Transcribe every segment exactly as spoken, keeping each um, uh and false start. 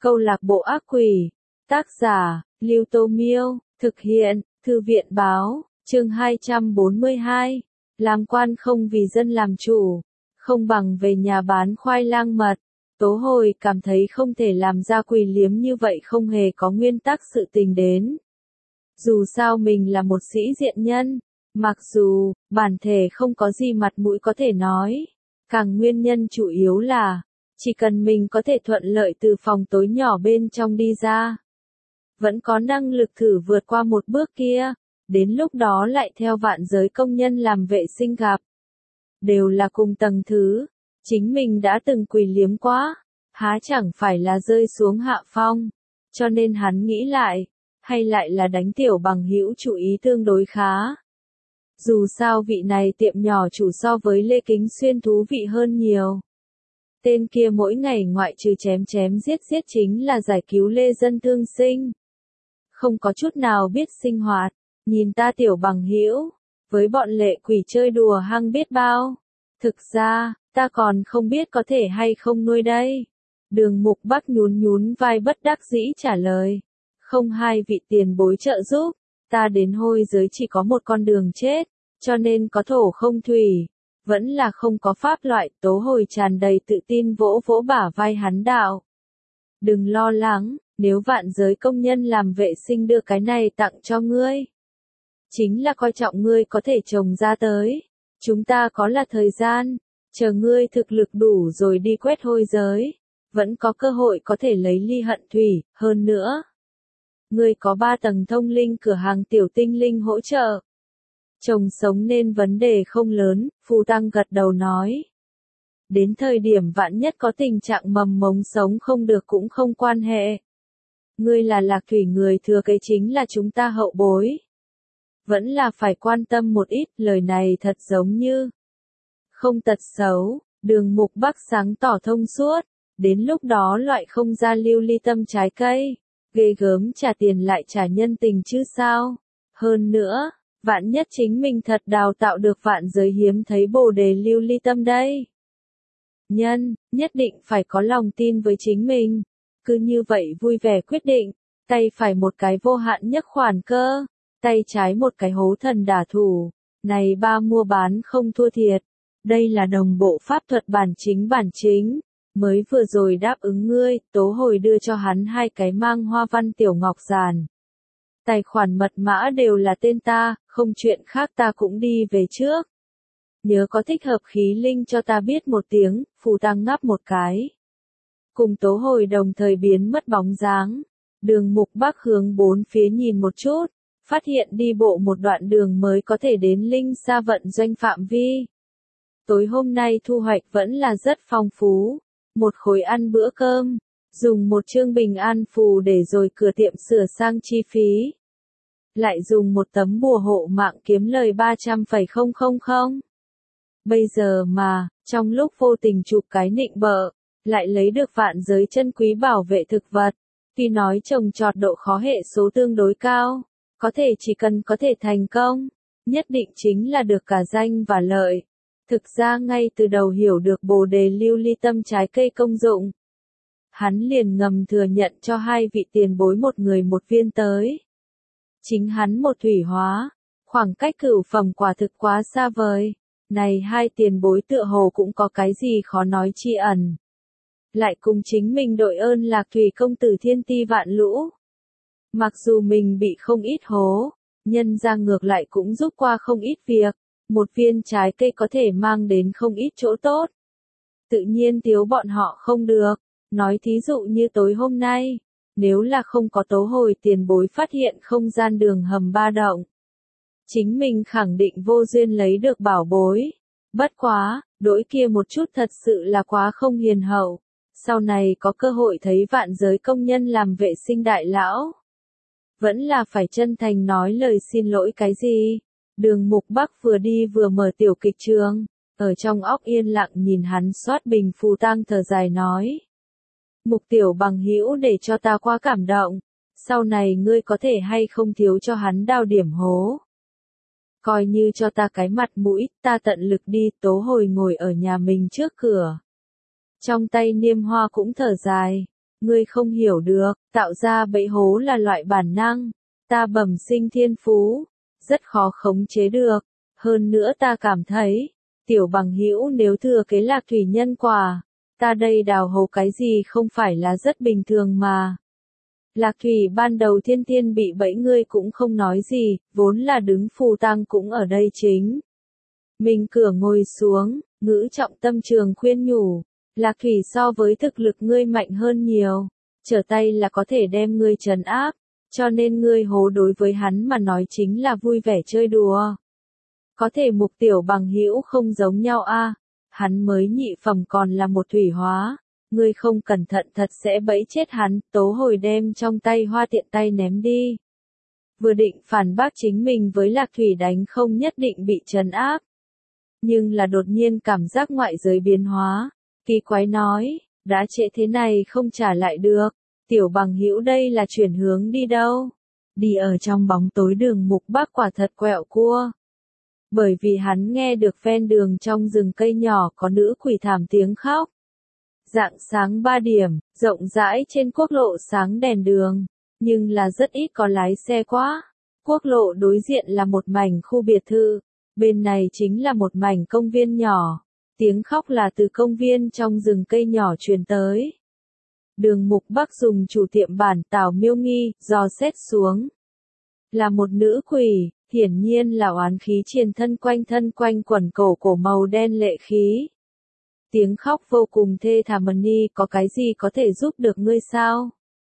Câu lạc bộ ác quỷ. Tác giả, Lưu Tô Miêu. Thực hiện, Thư viện Báo. Chương hai trăm bốn mươi hai. Làm quan không vì dân làm chủ. Không bằng về nhà bán khoai lang mật. Tố Hồi cảm thấy không thể làm ra quỷ liếm như vậy, không hề có nguyên tắc sự tình đến. Dù sao mình là một sĩ diện nhân. Mặc dù, bản thể không có gì mặt mũi có thể nói. Càng nguyên nhân chủ yếu là, chỉ cần mình có thể thuận lợi từ phòng tối nhỏ bên trong đi ra. Vẫn có năng lực thử vượt qua một bước kia. Đến lúc đó lại theo vạn giới công nhân làm vệ sinh gặp. Đều là cùng tầng thứ. Chính mình đã từng quỳ liếm quá. Há chẳng phải là rơi xuống hạ phong. Cho nên hắn nghĩ lại. Hay lại là đánh tiểu bằng hữu chủ ý tương đối khá. Dù sao vị này tiệm nhỏ chủ so với Lê Kính Xuyên thú vị hơn nhiều. Tên kia mỗi ngày ngoại trừ chém chém giết giết chính là giải cứu lê dân thương sinh. Không có chút nào biết sinh hoạt. Nhìn ta tiểu bằng hữu, với bọn lệ quỷ chơi đùa hăng biết bao. Thực ra, ta còn không biết có thể hay không nuôi đây. Đường Mục Bắc nhún nhún vai bất đắc dĩ trả lời. Không hai vị tiền bối trợ giúp, ta đến hôi giới chỉ có một con đường chết, cho nên có thổ không thủy. Vẫn là không có pháp loại. Tố Hồi tràn đầy tự tin vỗ vỗ bả vai hắn đạo. Đừng lo lắng, nếu vạn giới công nhân làm vệ sinh đưa cái này tặng cho ngươi. Chính là coi trọng ngươi có thể trồng ra tới. Chúng ta có là thời gian, chờ ngươi thực lực đủ rồi đi quét hôi giới. Vẫn có cơ hội có thể lấy ly hận thủy, hơn nữa. Ngươi có ba tầng thông linh cửa hàng tiểu tinh linh hỗ trợ. Trồng sống nên vấn đề không lớn, Phù Tăng gật đầu nói. Đến thời điểm vạn nhất có tình trạng mầm mống sống không được cũng không quan hệ. Ngươi là Lạc Thủy người thừa kế chính là chúng ta hậu bối. Vẫn là phải quan tâm một ít, lời này thật giống như không tật xấu. Đường Mục Bắc sáng tỏ thông suốt. Đến lúc đó loại không ra lưu ly tâm trái cây. Ghê gớm trả tiền lại trả nhân tình chứ sao. Hơn nữa, vạn nhất chính mình thật đào tạo được vạn giới hiếm thấy bồ đề lưu ly tâm đây. Nhân, nhất định phải có lòng tin với chính mình. Cứ như vậy vui vẻ quyết định. Tay phải một cái vô hạn nhất khoản cơ. Tay trái một cái hố thần đả thủ. Này ba mua bán không thua thiệt. Đây là đồng bộ pháp thuật bản chính bản chính. Mới vừa rồi đáp ứng ngươi, Tố Hồi đưa cho hắn hai cái mang hoa văn tiểu ngọc giản. Tài khoản mật mã đều là tên ta, không chuyện khác ta cũng đi về trước. Nhớ có thích hợp khí linh cho ta biết một tiếng. Phù Tăng ngáp một cái. Cùng Tố Hồi đồng thời biến mất bóng dáng. Đường Mục Bắc hướng bốn phía nhìn một chút. Phát hiện đi bộ một đoạn đường mới có thể đến linh sa vận doanh phạm vi. Tối hôm nay thu hoạch vẫn là rất phong phú. Một khối ăn bữa cơm. Dùng một chương bình an phù để rồi cửa tiệm sửa sang chi phí. Lại dùng một tấm bùa hộ mạng kiếm lời ba trăm phẩy không không không. Bây giờ mà, trong lúc vô tình chụp cái nịnh bợ, lại lấy được vạn giới chân quý bảo vệ thực vật. Tuy nói trồng trọt độ khó hệ số tương đối cao, có thể chỉ cần có thể thành công, nhất định chính là được cả danh và lợi. Thực ra ngay từ đầu hiểu được bồ đề lưu ly tâm trái cây công dụng. Hắn liền ngầm thừa nhận cho hai vị tiền bối một người một viên tới. Chính hắn một thủy hóa, khoảng cách cửu phẩm quả thực quá xa vời. Này hai tiền bối tựa hồ cũng có cái gì khó nói chi ẩn. Lại cùng chính mình đội ơn Lạc Thủy công tử thiên ti vạn lũ. Mặc dù mình bị không ít hố, nhân ra ngược lại cũng giúp qua không ít việc. Một viên trái cây có thể mang đến không ít chỗ tốt. Tự nhiên thiếu bọn họ không được. Nói thí dụ như tối hôm nay, nếu là không có Tố Hồi tiền bối phát hiện không gian đường hầm ba động. Chính mình khẳng định vô duyên lấy được bảo bối. Bất quá, đỗi kia một chút thật sự là quá không hiền hậu. Sau này có cơ hội thấy vạn giới công nhân làm vệ sinh đại lão. Vẫn là phải chân thành nói lời xin lỗi cái gì. Đường Mục Bắc vừa đi vừa mở tiểu kịch trường. Ở trong óc yên lặng nhìn hắn soát bình Phù Tăng thở dài nói. Mục tiểu bằng hữu để cho ta quá cảm động. Sau này ngươi có thể hay không thiếu cho hắn đào điểm hố. Coi như cho ta cái mặt mũi, ta tận lực đi. Tố Hồi ngồi ở nhà mình trước cửa. Trong tay niêm hoa cũng thở dài. Ngươi không hiểu được, tạo ra bẫy hố là loại bản năng. Ta bẩm sinh thiên phú, rất khó khống chế được. Hơn nữa ta cảm thấy, tiểu bằng hữu nếu thừa kế Lạc Thủy nhân quả, ta đây đào hố cái gì không phải là rất bình thường mà. Lạc Thủy ban đầu thiên thiên bị bẫy ngươi cũng không nói gì, vốn là đứng phù tang cũng ở đây chính. Mình cửa ngồi xuống, ngữ trọng tâm trường khuyên nhủ, Lạc Thủy so với thực lực ngươi mạnh hơn nhiều, trở tay là có thể đem ngươi trấn áp, cho nên ngươi hố đối với hắn mà nói chính là vui vẻ chơi đùa. Có thể mục tiểu bằng hữu không giống nhau a, hắn mới nhị phẩm còn là một thủy hóa, ngươi không cẩn thận thật sẽ bẫy chết hắn, tố hồi đem trong tay hoa tiện tay ném đi. Vừa định phản bác chính mình với Lạc Thủy đánh không nhất định bị trấn áp. Nhưng là đột nhiên cảm giác ngoại giới biến hóa, kỳ quái nói, đã trễ thế này không trả lại được, tiểu bằng hữu đây là chuyển hướng đi đâu? Đi ở trong bóng tối đường Mục Bác quả thật quẹo cua. Bởi vì hắn nghe được ven đường trong rừng cây nhỏ có nữ quỷ thảm tiếng khóc. Rạng sáng ba điểm, rộng rãi trên quốc lộ sáng đèn đường, nhưng là rất ít có lái xe quá. Quốc lộ đối diện là một mảnh khu biệt thự, bên này chính là một mảnh công viên nhỏ. Tiếng khóc là từ công viên trong rừng cây nhỏ truyền tới. Đường Mục Bác dùng chủ tiệm bản Tào Miêu Nghi, dò xét xuống. Là một nữ quỷ, hiển nhiên là oán khí triền thân quanh thân quanh quẩn cổ cổ màu đen lệ khí. Tiếng khóc vô cùng thê thảm, Ni có cái gì có thể giúp được ngươi sao?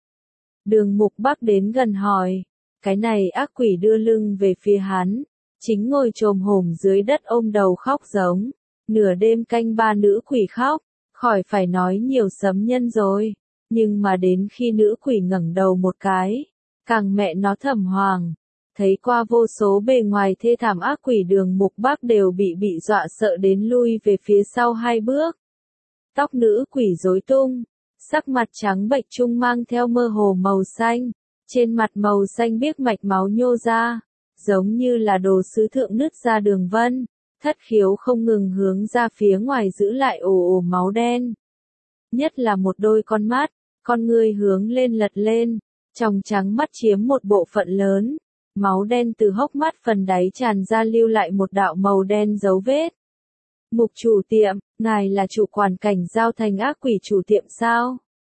Đường Mục Bác đến gần hỏi. Cái này ác quỷ đưa lưng về phía hắn, chính ngồi chồm hổm dưới đất ôm đầu khóc giống. Nửa đêm canh ba nữ quỷ khóc, khỏi phải nói nhiều sấm nhân rồi. Nhưng mà đến khi nữ quỷ ngẩng đầu một cái, càng mẹ nó thầm hoàng. Thấy qua vô số bề ngoài thê thảm ác quỷ, Đường Mục Bác đều bị bị dọa sợ đến lui về phía sau hai bước. Tóc nữ quỷ rối tung, sắc mặt trắng bệch trung mang theo mơ hồ màu xanh, trên mặt màu xanh biếc mạch máu nhô ra, giống như là đồ sứ thượng nứt ra đường vân, thất khiếu không ngừng hướng ra phía ngoài giữ lại ồ ồ máu đen. Nhất là một đôi con mắt, con ngươi hướng lên lật lên, tròng trắng mắt chiếm một bộ phận lớn. Máu đen từ hốc mắt phần đáy tràn ra lưu lại một đạo màu đen dấu vết. Mục chủ tiệm, ngài là chủ quản cảnh giao thành ác quỷ chủ tiệm sao?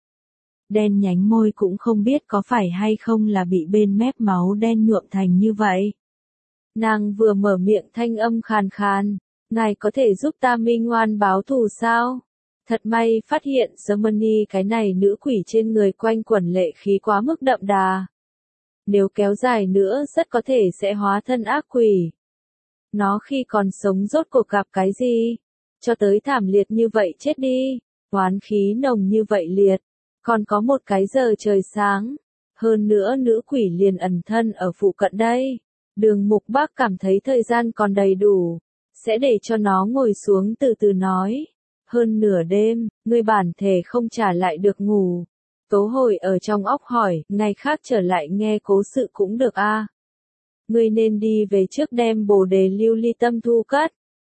Đen nhánh môi cũng không biết có phải hay không là bị bên mép máu đen nhuộm thành như vậy. Nàng vừa mở miệng thanh âm khàn khàn, ngài có thể giúp ta minh oan báo thù sao? Thật may phát hiện Germany cái này nữ quỷ trên người quanh quẩn lệ khí quá mức đậm đà. Nếu kéo dài nữa rất có thể sẽ hóa thân ác quỷ. Nó khi còn sống rốt cuộc gặp cái gì? Cho tới thảm liệt như vậy chết đi. Oán khí nồng như vậy liệt. Còn có một cái giờ trời sáng. Hơn nữa nữ quỷ liền ẩn thân ở phụ cận đây. Đường Mục Bác cảm thấy thời gian còn đầy đủ. Sẽ để cho nó ngồi xuống từ từ nói. Hơn nửa đêm, ngươi bản thể không trả lại được ngủ. Tố hồi ở trong óc hỏi, ngày khác trở lại nghe cố sự cũng được a. À? Ngươi nên đi về trước đem bồ đề lưu ly tâm thu cất.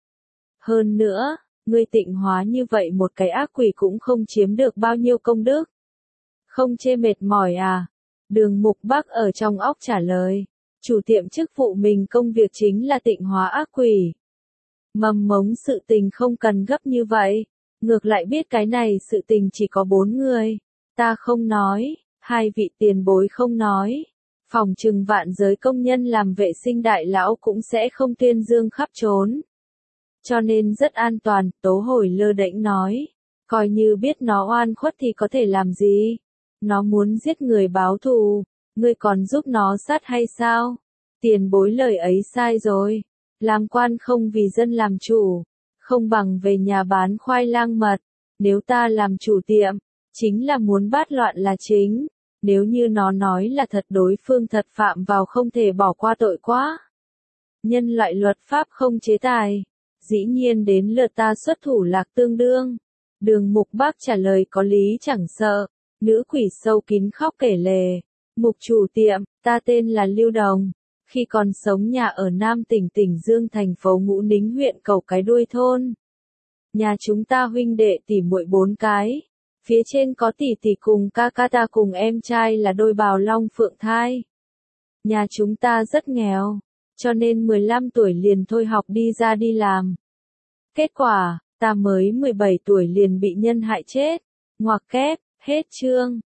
Hơn nữa, ngươi tịnh hóa như vậy một cái ác quỷ cũng không chiếm được bao nhiêu công đức. Không chê mệt mỏi à? Đường Mục Bác ở trong óc trả lời. Chủ tiệm chức vụ mình công việc chính là tịnh hóa ác quỷ. Mầm mống sự tình không cần gấp như vậy. Ngược lại biết cái này sự tình chỉ có bốn người. Ta không nói, hai vị tiền bối không nói. Phòng trừng vạn giới công nhân làm vệ sinh đại lão cũng sẽ không tuyên dương khắp trốn. Cho nên rất an toàn, Tố hồi lơ đễnh nói. Coi như biết nó oan khuất thì có thể làm gì? Nó muốn giết người báo thù, ngươi còn giúp nó sát hay sao? Tiền bối lời ấy sai rồi. Làm quan không vì dân làm chủ, không bằng về nhà bán khoai lang mật. Nếu ta làm chủ tiệm, chính là muốn bát loạn là chính. Nếu như nó nói là thật, đối phương thật phạm vào không thể bỏ qua tội quá. Nhân loại luật pháp không chế tài, dĩ nhiên đến lượt ta xuất thủ lạc tương đương. Đường Mục Bác trả lời có lý chẳng sợ. Nữ quỷ sâu kín khóc kể lể. Mục chủ tiệm, ta tên là Lưu Đồng. Khi còn sống nhà ở Nam tỉnh tỉnh Dương thành phố Ngũ Nính huyện Cầu Cái Đuôi thôn. Nhà chúng ta huynh đệ tỷ muội bốn cái. Phía trên có tỷ tỷ cùng ca ca ta cùng em trai là đôi bào long phượng thai. Nhà chúng ta rất nghèo, cho nên mười lăm tuổi liền thôi học đi ra đi làm. Kết quả, ta mới mười bảy tuổi liền bị nhân hại chết. Ngoặc kép, hết chương.